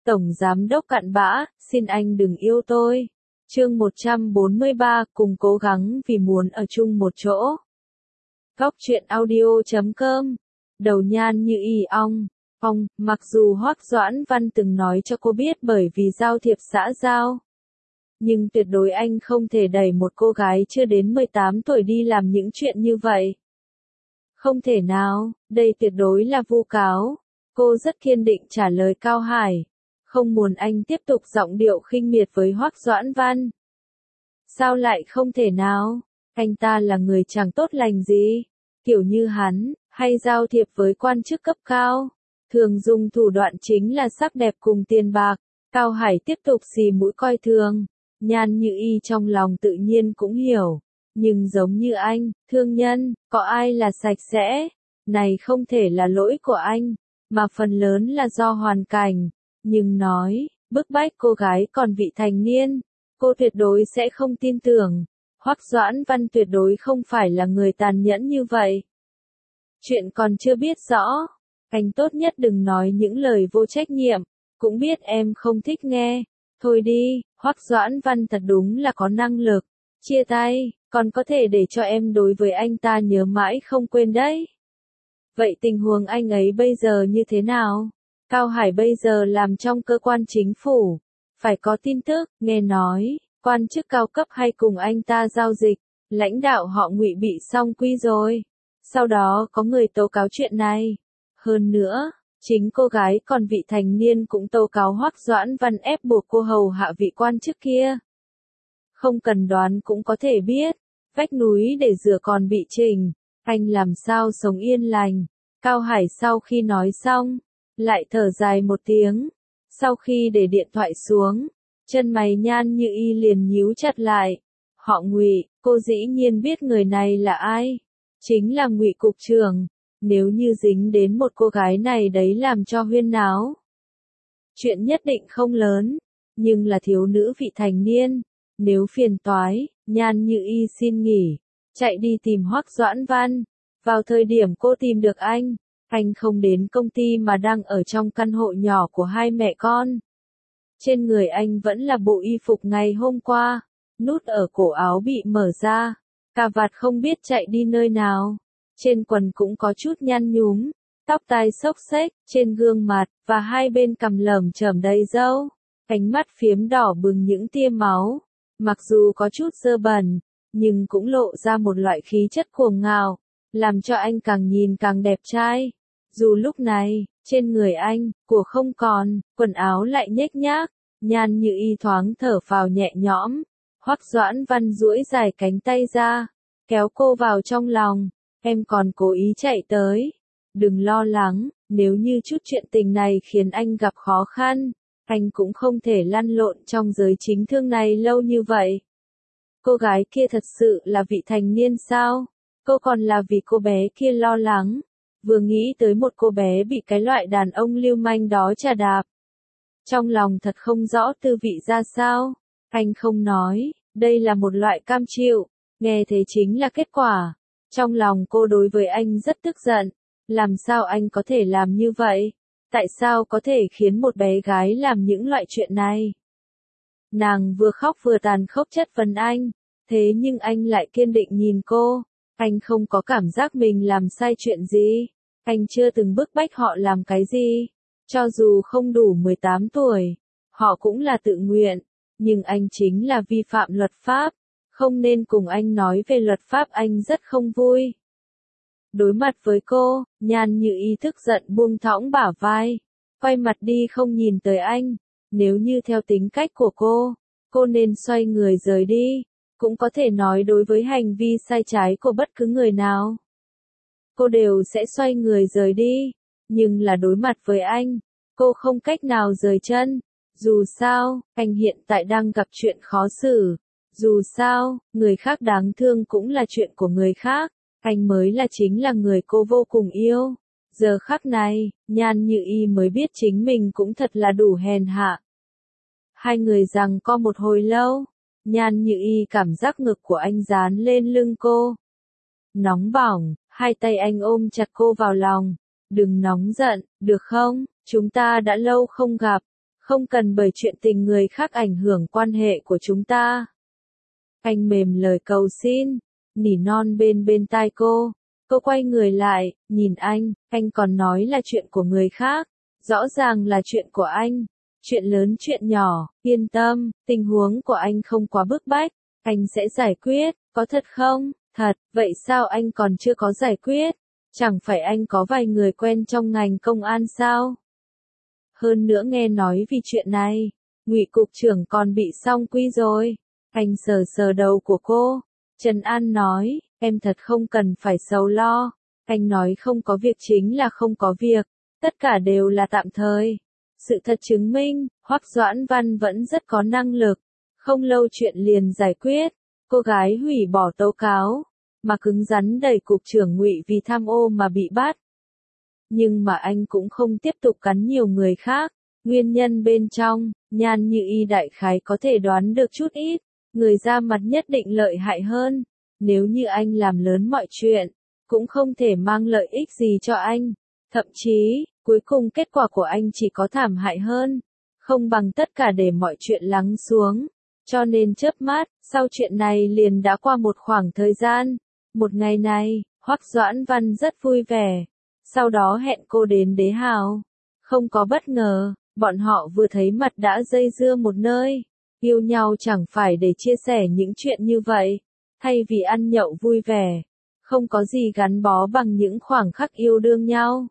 Tổng giám đốc cặn bã, xin anh đừng yêu tôi. Chương 143, cùng cố gắng vì muốn ở chung một chỗ. Góc truyện audio.com. Đầu nhan như y ong. Mặc dù Hoắc Doãn Văn từng nói cho cô biết bởi vì giao thiệp xã giao, nhưng tuyệt đối anh không thể đẩy một cô gái chưa đến 18 tuổi đi làm những chuyện như vậy. Không thể nào, đây tuyệt đối là vu cáo. Cô rất kiên định trả lời Cao Hải, không muốn anh tiếp tục giọng điệu khinh miệt với Hoắc Doãn Văn. Sao lại không thể nào? Anh ta là người chẳng tốt lành gì, kiểu như hắn, hay giao thiệp với quan chức cấp cao, thường dùng thủ đoạn chính là sắc đẹp cùng tiền bạc. Cao Hải tiếp tục xì mũi coi thường. Nhan Như Y trong lòng tự nhiên cũng hiểu, nhưng giống như anh, thương nhân, có ai là sạch sẽ? Này không thể là lỗi của anh, mà phần lớn là do hoàn cảnh. Nhưng nói, bức bách cô gái còn vị thành niên, cô tuyệt đối sẽ không tin tưởng. Hoắc Doãn Văn tuyệt đối không phải là người tàn nhẫn như vậy. Chuyện còn chưa biết rõ, anh tốt nhất đừng nói những lời vô trách nhiệm, cũng biết em không thích nghe. Thôi đi, Hoắc Doãn Văn thật đúng là có năng lực. Chia tay, còn có thể để cho em đối với anh ta nhớ mãi không quên đấy. Vậy tình huống anh ấy bây giờ như thế nào? Cao Hải bây giờ làm trong cơ quan chính phủ, phải có tin tức, nghe nói, quan chức cao cấp hay cùng anh ta giao dịch, lãnh đạo họ Ngụy bị xong quy rồi. Sau đó có người tố cáo chuyện này. Hơn nữa, chính cô gái còn vị thành niên cũng tố cáo Hoắc Doãn Văn ép buộc cô hầu hạ vị quan chức kia. Không cần đoán cũng có thể biết, vách núi để rửa còn bị chỉnh, anh làm sao sống yên lành. Cao Hải sau khi nói xong, lại thở dài một tiếng. Sau khi để điện thoại xuống, chân mày Nhan Như Y liền nhíu chặt lại. Họ Ngụy, cô dĩ nhiên biết người này là ai. Chính là Ngụy cục trưởng. Nếu như dính đến một cô gái này đấy làm cho huyên náo, chuyện nhất định không lớn, nhưng là thiếu nữ vị thành niên. Nếu phiền toái, Nhan Như Y xin nghỉ, chạy đi tìm Hoắc Doãn Văn. Vào thời điểm cô tìm được anh không đến công ty mà đang ở trong căn hộ nhỏ của hai mẹ con. Trên người anh vẫn là bộ y phục ngày hôm qua, nút ở cổ áo bị mở ra, cà vạt không biết chạy đi nơi nào. Trên quần cũng có chút nhăn nhúm, tóc tai xốc xếch, trên gương mặt, và hai bên cằm lởm chởm đầy râu, cánh mắt phiếm đỏ bừng những tia máu. Mặc dù có chút dơ bẩn, nhưng cũng lộ ra một loại khí chất cuồng ngạo, làm cho anh càng nhìn càng đẹp trai. Dù lúc này, trên người anh, của không còn, quần áo lại nhếch nhác, Nhan Như Y thoáng thở phào nhẹ nhõm. Hoắc Doãn Văn duỗi dài cánh tay ra, kéo cô vào trong lòng. Em còn cố ý chạy tới. Đừng lo lắng, nếu như chút chuyện tình này khiến anh gặp khó khăn, anh cũng không thể lăn lộn trong giới chính thương này lâu như vậy. Cô gái kia thật sự là vị thành niên sao? Cô còn là vì cô bé kia lo lắng. Vừa nghĩ tới một cô bé bị cái loại đàn ông lưu manh đó chà đạp, trong lòng thật không rõ tư vị ra sao. Anh không nói, đây là một loại cam chịu, nghe thế chính là kết quả. Trong lòng cô đối với anh rất tức giận. Làm sao anh có thể làm như vậy? Tại sao có thể khiến một bé gái làm những loại chuyện này? Nàng vừa khóc vừa tàn khốc chất vấn anh. Thế nhưng anh lại kiên định nhìn cô. Anh không có cảm giác mình làm sai chuyện gì. Anh chưa từng bức bách họ làm cái gì. Cho dù không đủ 18 tuổi, họ cũng là tự nguyện. Nhưng anh chính là vi phạm luật pháp. Không nên cùng anh nói về luật pháp, anh rất không vui. Đối mặt với cô, Nhan Như Y tức giận buông thõng bả vai, quay mặt đi không nhìn tới anh. Nếu như theo tính cách của cô nên xoay người rời đi, cũng có thể nói đối với hành vi sai trái của bất cứ người nào, cô đều sẽ xoay người rời đi. Nhưng là đối mặt với anh, cô không cách nào rời chân. Dù sao, anh hiện tại đang gặp chuyện khó xử. Dù sao, người khác đáng thương cũng là chuyện của người khác. Anh mới là chính là người cô vô cùng yêu. Giờ khắc này, Nhan Như Y mới biết chính mình cũng thật là đủ hèn hạ. Hai người giằng co một hồi lâu. Nhan Như Y cảm giác ngực của anh dán lên lưng cô. Nóng bỏng, hai tay anh ôm chặt cô vào lòng. Đừng nóng giận, được không? Chúng ta đã lâu không gặp. Không cần bởi chuyện tình người khác ảnh hưởng quan hệ của chúng ta. Anh mềm lời cầu xin, nỉ non bên tai cô. Cô quay người lại, nhìn anh còn nói là chuyện của người khác. Rõ ràng là chuyện của anh. Chuyện lớn chuyện nhỏ, yên tâm, tình huống của anh không quá bức bách. Anh sẽ giải quyết, có thật không? Thật, vậy sao anh còn chưa có giải quyết? Chẳng phải anh có vài người quen trong ngành công an sao? Hơn nữa nghe nói vì chuyện này, Ngụy cục trưởng còn bị xong quy rồi. Anh sờ sờ đầu của cô. Trần An nói, em thật không cần phải sầu lo. Anh nói không có việc chính là không có việc. Tất cả đều là tạm thời. Sự thật chứng minh, Hoắc Doãn Văn vẫn rất có năng lực. Không lâu chuyện liền giải quyết. Cô gái hủy bỏ tố cáo, mà cứng rắn đẩy cục trưởng Ngụy vì tham ô mà bị bắt. Nhưng mà anh cũng không tiếp tục cắn nhiều người khác. Nguyên nhân bên trong, Nhan Như Y đại khái có thể đoán được chút ít. Người ra mặt nhất định lợi hại hơn. Nếu như anh làm lớn mọi chuyện, cũng không thể mang lợi ích gì cho anh. Thậm chí, cuối cùng kết quả của anh chỉ có thảm hại hơn. Không bằng tất cả để mọi chuyện lắng xuống. Cho nên chớp mắt, sau chuyện này liền đã qua một khoảng thời gian. Một ngày này, Hoắc Doãn Văn rất vui vẻ. Sau đó hẹn cô đến Đế Hào. Không có bất ngờ, bọn họ vừa thấy mặt đã dây dưa một nơi. Yêu nhau chẳng phải để chia sẻ những chuyện như vậy. Thay vì ăn nhậu vui vẻ, không có gì gắn bó bằng những khoảng khắc yêu đương nhau.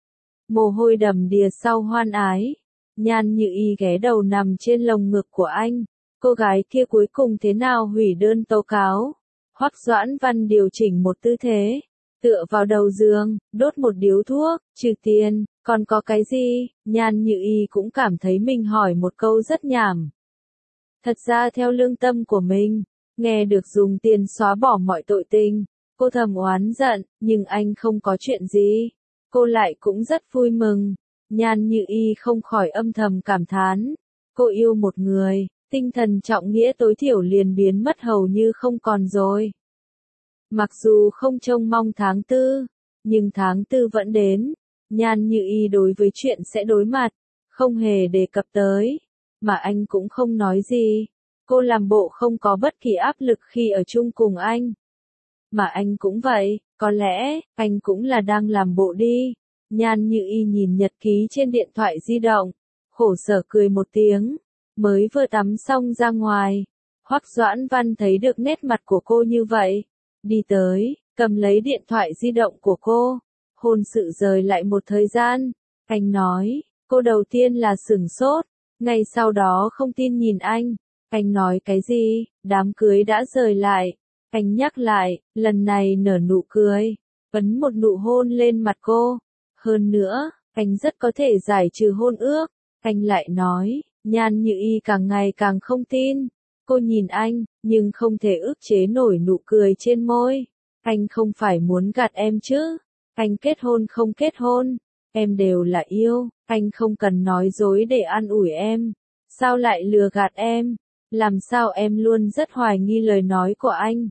Mồ hôi đầm đìa sau hoan ái. Nhan Như Y ghé đầu nằm trên lồng ngực của anh. Cô gái kia cuối cùng thế nào hủy đơn tố cáo. Hoắc Doãn Văn điều chỉnh một tư thế, tựa vào đầu giường, đốt một điếu thuốc, trừ tiền, còn có cái gì? Nhan Như Y cũng cảm thấy mình hỏi một câu rất nhảm. Thật ra theo lương tâm của mình, nghe được dùng tiền xóa bỏ mọi tội tình, cô thầm oán giận, nhưng anh không có chuyện gì. Cô lại cũng rất vui mừng. Nhan Như Y không khỏi âm thầm cảm thán. Cô yêu một người, tinh thần trọng nghĩa tối thiểu liền biến mất hầu như không còn rồi. Mặc dù không trông mong tháng 4, nhưng tháng 4 vẫn đến. Nhan Như Y đối với chuyện sẽ đối mặt, không hề đề cập tới. Mà anh cũng không nói gì. Cô làm bộ không có bất kỳ áp lực khi ở chung cùng anh. Mà anh cũng vậy, có lẽ, anh cũng là đang làm bộ đi. Nhan Như Y nhìn nhật ký trên điện thoại di động, khổ sở cười một tiếng, mới vừa tắm xong ra ngoài. Hoắc Doãn Văn thấy được nét mặt của cô như vậy, đi tới, cầm lấy điện thoại di động của cô, hôn sự rời lại một thời gian. Anh nói, cô đầu tiên là sửng sốt, ngay sau đó không tin nhìn anh. Anh nói cái gì, đám cưới đã rời lại. Anh nhắc lại, lần này nở nụ cười, ấn một nụ hôn lên mặt cô. Hơn nữa, anh rất có thể giải trừ hôn ước. Anh lại nói, Nhan Như Y càng ngày càng không tin. Cô nhìn anh, nhưng không thể ức chế nổi nụ cười trên môi. Anh không phải muốn gạt em chứ? Anh kết hôn không kết hôn, em đều là yêu. Anh không cần nói dối để an ủi em. Sao lại lừa gạt em? Làm sao em luôn rất hoài nghi lời nói của anh?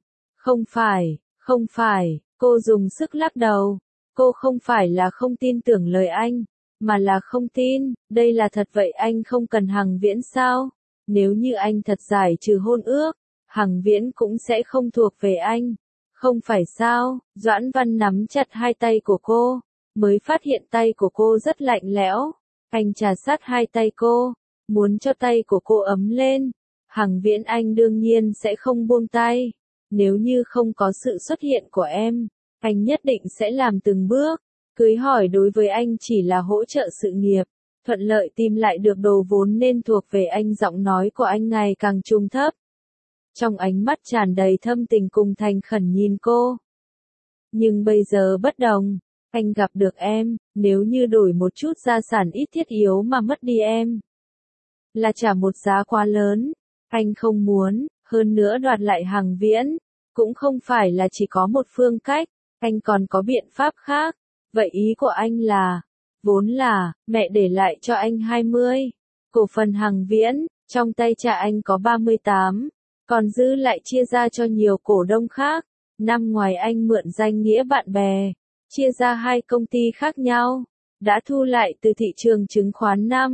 Không phải, cô dùng sức lắc đầu. Cô không phải là không tin tưởng lời anh, mà là không tin. Đây là thật vậy, anh không cần Hằng Viễn sao? Nếu như anh thật giải trừ hôn ước, Hằng Viễn cũng sẽ không thuộc về anh. Không phải sao? Doãn Văn nắm chặt hai tay của cô, mới phát hiện tay của cô rất lạnh lẽo. Anh trà sát hai tay cô, muốn cho tay của cô ấm lên. Hằng Viễn anh đương nhiên sẽ không buông tay. Nếu như không có sự xuất hiện của em, anh nhất định sẽ làm từng bước. Cưới hỏi đối với anh chỉ là hỗ trợ sự nghiệp, thuận lợi tìm lại được đồ vốn nên thuộc về anh. Giọng nói của anh ngày càng trùng thấp, trong ánh mắt tràn đầy thâm tình cùng thành khẩn nhìn cô. Nhưng bây giờ bất đồng, anh gặp được em, nếu như đổi một chút gia sản ít thiết yếu mà mất đi em, là trả một giá quá lớn. Anh không muốn, hơn nữa đoạt lại Hằng Viễn, cũng không phải là chỉ có một phương cách, anh còn có biện pháp khác. Vậy ý của anh là, vốn là, mẹ để lại cho anh 20 cổ phần Hằng Viễn, trong tay cha anh có 38, còn dư lại chia ra cho nhiều cổ đông khác. Năm ngoài anh mượn danh nghĩa bạn bè, chia ra 2 công ty khác nhau, đã thu lại từ thị trường chứng khoán 5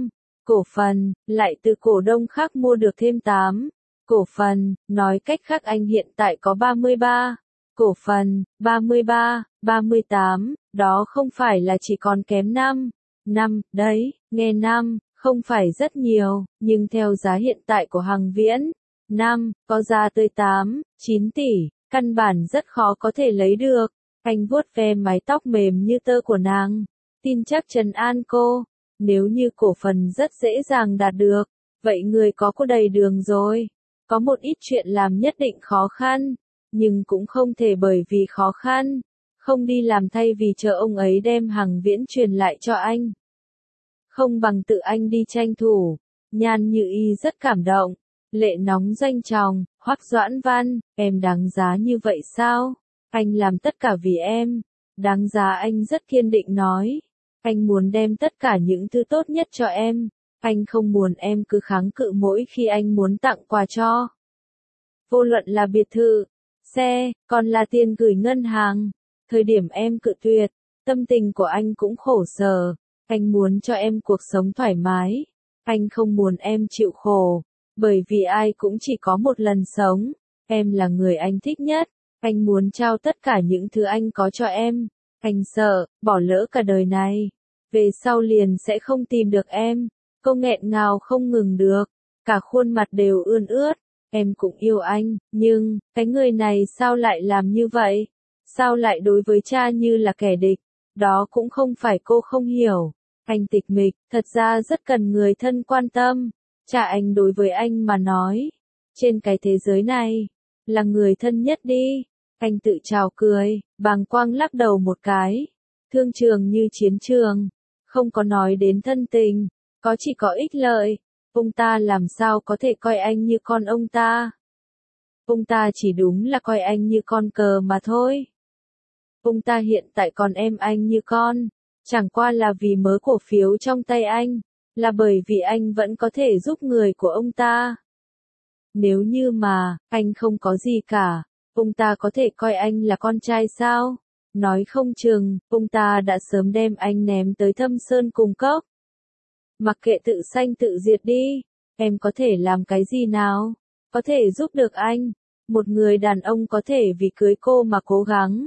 cổ phần, lại từ cổ đông khác mua được thêm 8 cổ phần, nói cách khác anh hiện tại có 33 cổ phần, 33, 38, đó không phải là chỉ còn kém 5 đấy, nghe 5, không phải rất nhiều, nhưng theo giá hiện tại của Hằng Viễn, có giá tới 9 tỷ, căn bản rất khó có thể lấy được. Anh vuốt ve mái tóc mềm như tơ của nàng, tin chắc trấn an cô, nếu như cổ phần rất dễ dàng đạt được, vậy người có cô đầy đường rồi. Có một ít chuyện làm nhất định khó khăn, nhưng cũng không thể bởi vì khó khăn, không đi làm thay vì chờ ông ấy đem Hằng Viễn truyền lại cho anh. Không bằng tự anh đi tranh thủ. Nhan Như Y rất cảm động, lệ nóng doanh tròng, Hoắc Doãn Văn, em đáng giá như vậy sao? Anh làm tất cả vì em. Đáng giá, anh rất kiên định nói. Anh muốn đem tất cả những thứ tốt nhất cho em. Anh không muốn em cứ kháng cự mỗi khi anh muốn tặng quà cho. Vô luận là biệt thự, xe, còn là tiền gửi ngân hàng. Thời điểm em cự tuyệt, tâm tình của anh cũng khổ sở. Anh muốn cho em cuộc sống thoải mái. Anh không muốn em chịu khổ. Bởi vì ai cũng chỉ có một lần sống. Em là người anh thích nhất. Anh muốn trao tất cả những thứ anh có cho em. Anh sợ, bỏ lỡ cả đời này. Về sau liền sẽ không tìm được em. Cô nghẹn ngào không ngừng được. Cả khuôn mặt đều ươn ướt. Em cũng yêu anh, nhưng, cái người này sao lại làm như vậy? Sao lại đối với cha như là kẻ địch? Đó cũng không phải cô không hiểu. Anh tịch mịch, thật ra rất cần người thân quan tâm. Cha anh đối với anh mà nói, trên cái thế giới này, là người thân nhất đi. Anh tự trào cười, bàng quang lắc đầu một cái. Thương trường như chiến trường, không có nói đến thân tình, có chỉ có ích lợi. Ông ta làm sao có thể coi anh như con ông ta? Ông ta chỉ đúng là coi anh như con cờ mà thôi. Ông ta hiện tại còn em anh như con, chẳng qua là vì mớ cổ phiếu trong tay anh, là bởi vì anh vẫn có thể giúp người của ông ta. Nếu như mà, anh không có gì cả, ông ta có thể coi anh là con trai sao? Nói không chừng, ông ta đã sớm đem anh ném tới Thâm Sơn Cùng Cốc. Mặc kệ tự sanh tự diệt đi, em có thể làm cái gì nào? Có thể giúp được anh. Một người đàn ông có thể vì cưới cô mà cố gắng.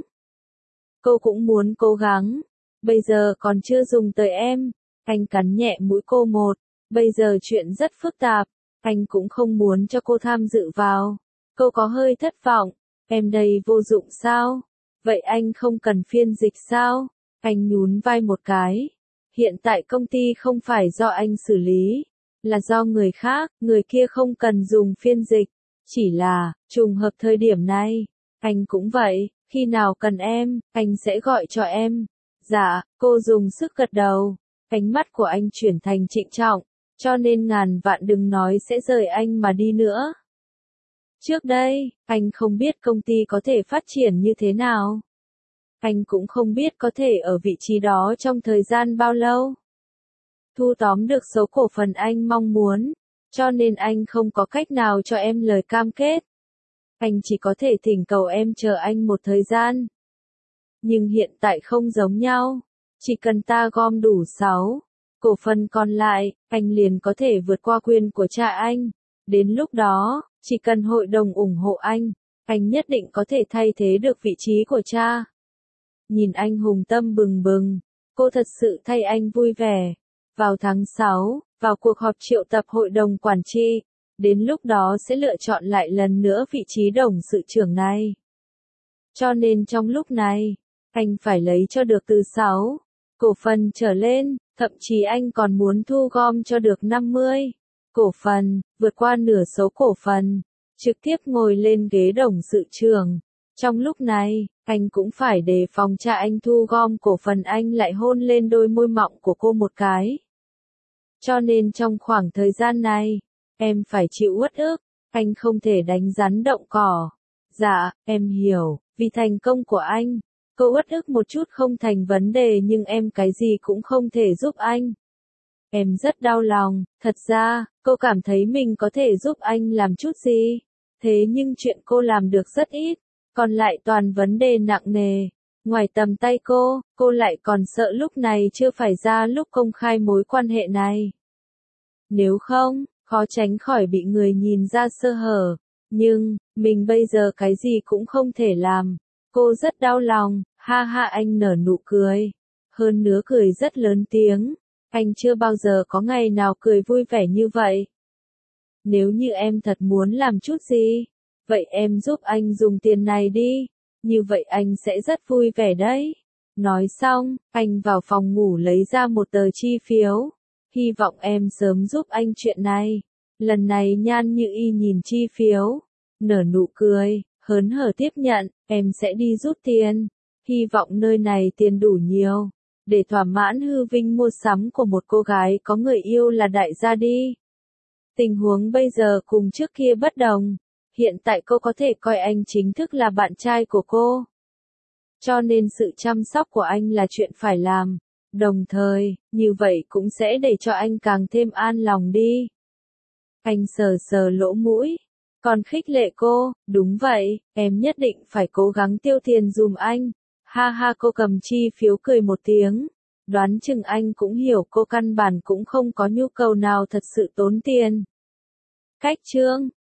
Cô cũng muốn cố gắng. Bây giờ còn chưa dùng tới em. Anh cắn nhẹ mũi cô một. Bây giờ chuyện rất phức tạp. Anh cũng không muốn cho cô tham dự vào. Cô có hơi thất vọng. Em đây vô dụng sao? Vậy anh không cần phiên dịch sao? Anh nhún vai một cái. Hiện tại công ty không phải do anh xử lý, là do người khác, người kia không cần dùng phiên dịch. Chỉ là, trùng hợp thời điểm này, anh cũng vậy, khi nào cần em, anh sẽ gọi cho em. Dạ, cô dùng sức gật đầu. Ánh mắt của anh chuyển thành trịnh trọng, cho nên ngàn vạn đừng nói sẽ rời anh mà đi nữa. Trước đây, anh không biết công ty có thể phát triển như thế nào. Anh cũng không biết có thể ở vị trí đó trong thời gian bao lâu. Thu tóm được số cổ phần anh mong muốn, cho nên anh không có cách nào cho em lời cam kết. Anh chỉ có thể thỉnh cầu em chờ anh một thời gian. Nhưng hiện tại không giống nhau, chỉ cần ta gom đủ 6 cổ phần còn lại, anh liền có thể vượt qua quyền của cha anh. Đến lúc đó, chỉ cần hội đồng ủng hộ anh nhất định có thể thay thế được vị trí của cha. Nhìn anh hùng tâm bừng bừng, cô thật sự thay anh vui vẻ. Vào tháng 6, vào cuộc họp triệu tập hội đồng quản trị, đến lúc đó sẽ lựa chọn lại lần nữa vị trí董sự trưởng này. Cho nên trong lúc này, anh phải lấy cho được từ 6 cổ phần trở lên, thậm chí anh còn muốn thu gom cho được 50 cổ phần, vượt qua nửa số cổ phần, trực tiếp ngồi lên ghế董sự trưởng. Trong lúc này, anh cũng phải đề phòng cha anh thu gom cổ phần anh lại hôn lên đôi môi mọng của cô một cái. Cho nên trong khoảng thời gian này, em phải chịu uất ức, anh không thể đánh rắn động cỏ. Dạ, em hiểu, vì thành công của anh, cô uất ức một chút không thành vấn đề nhưng em cái gì cũng không thể giúp anh. Em rất đau lòng, thật ra, cô cảm thấy mình có thể giúp anh làm chút gì. Thế nhưng chuyện cô làm được rất ít, còn lại toàn vấn đề nặng nề. Ngoài tầm tay cô lại còn sợ lúc này chưa phải ra lúc công khai mối quan hệ này. Nếu không, khó tránh khỏi bị người nhìn ra sơ hở. Nhưng, mình bây giờ cái gì cũng không thể làm. Cô rất đau lòng, ha ha anh nở nụ cười. Hơn nữa cười rất lớn tiếng. Anh chưa bao giờ có ngày nào cười vui vẻ như vậy. Nếu như em thật muốn làm chút gì, vậy em giúp anh dùng tiền này đi. Như vậy anh sẽ rất vui vẻ đấy. Nói xong, anh vào phòng ngủ lấy ra một tờ chi phiếu. Hy vọng em sớm giúp anh chuyện này. Lần này Nhan Như Y nhìn chi phiếu, nở nụ cười, hớn hở tiếp nhận, em sẽ đi rút tiền. Hy vọng nơi này tiền đủ nhiều, để thỏa mãn hư vinh mua sắm của một cô gái có người yêu là đại gia đi. Tình huống bây giờ cùng trước kia bất đồng. Hiện tại cô có thể coi anh chính thức là bạn trai của cô. Cho nên sự chăm sóc của anh là chuyện phải làm. Đồng thời, như vậy cũng sẽ để cho anh càng thêm an lòng đi. Anh sờ sờ lỗ mũi. Còn khích lệ cô, đúng vậy, em nhất định phải cố gắng tiêu tiền dùm anh. Ha ha cô cầm chi phiếu cười một tiếng. Đoán chừng anh cũng hiểu cô căn bản cũng không có nhu cầu nào thật sự tốn tiền. Cách chương